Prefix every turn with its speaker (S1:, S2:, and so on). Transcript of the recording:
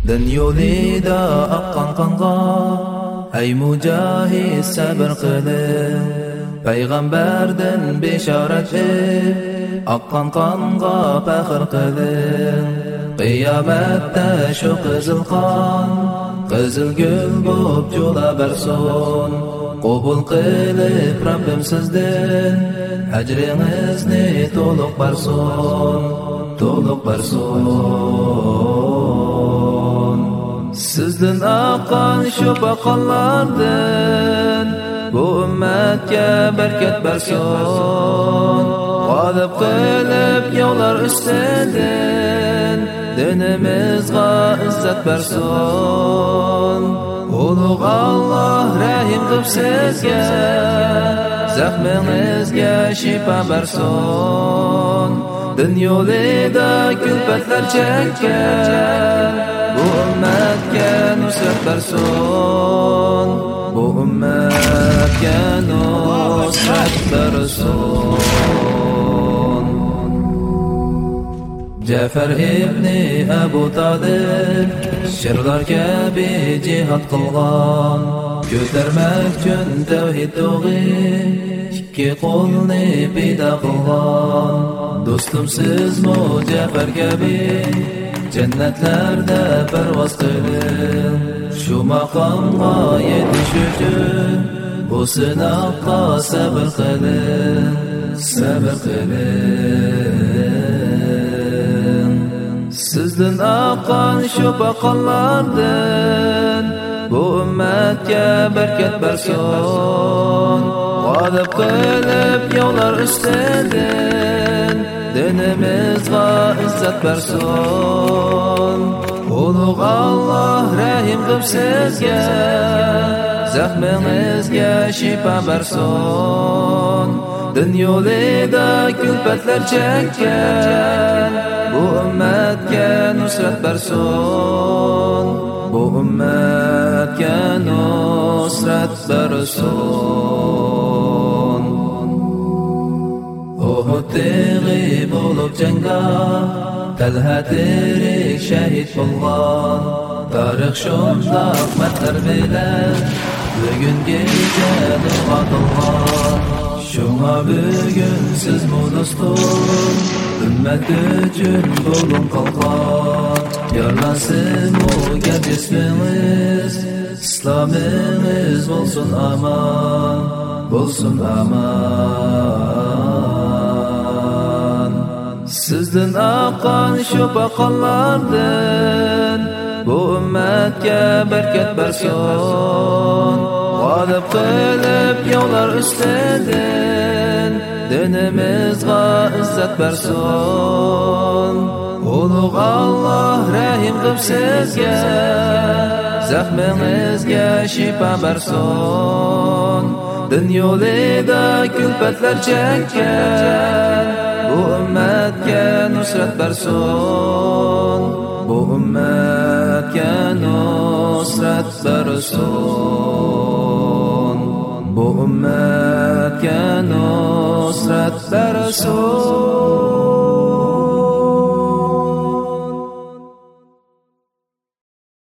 S1: Din yo'lida oqqan qonga ey mujahid sabr qilib, payg'ambardan beshorat eb, oqqan qonga faxr qilib, qiyomatda shu qizil qon qizil gul bo'lib jo'la bersin. Qabul qilib Rabbim sizdan ajringizni to'liq bersin, to'liq bersin. Sizdan oqqan shu boqonlardan bu ummatga barkat bersin. G'olib qilib yo'llar ustidan dinimizga izzat bersin. Ulug' Alloh rahim qilib sizga, zahmingizga shifa bersin. Din yo'lida kulfatlar chekkan bu ummatga nusrat bersin, bu ummatga nusrat bersin. Ja'far ibn Abu Talib shirlar kabi jihad qilgan, ko'tarmak uchun tavhid tug'i ikki qo'lni paydo qilgan. Do'stim sizmu Ja'far kabi jannatlarda parvoz qilib, shu maqomga yetish uchun bu sinoqqa sabr qilib, sabr qilib. Sizdan oqqan shu boqonlardan bu ummatga barkat bersin. G'olib qilib yo'llar ustidan dinimizga izzat bersin. Ulug' Alloh rahim qilib sizga, zahmingizga shifa bersin. Din yo'lida kulfatlar chekkan bu ummatga nusrat bersin, bu ummatga nusrat bersin. Uhud tig'i bo'lib jangda Talha tirik shahid bo'lgan. Tarix shundoq matlar bilan bugungacha uyg'otilgan. Shunga bugun siz do'stim ummat uchun bo'ling qalqon. Yorlansin bu gap ismingiz, islomingiz bo'lsin aman, bo'lsin aman. Sizdan oqqan shu boqonlardan bu ummatga barkat bersin. G'olib qilib yo'llar ustidan dinimizga izzat bersin. Ulug' Alloh rahim qilib sizga, zahmingizga shifa bersin. Din yo'lida kulfatlar chekkan bu ummatga nusrat bersin, bu ummatga nusrat bersin, bu ummatga nusrat bersin.